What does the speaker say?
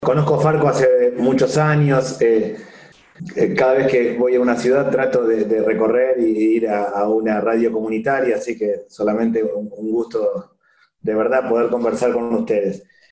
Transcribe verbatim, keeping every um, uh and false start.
Conozco Farco hace muchos años. Eh, eh, cada vez que voy a una ciudad trato de, de recorrer y ir a, a una radio comunitaria, así que solamente un, un gusto de verdad poder conversar con ustedes.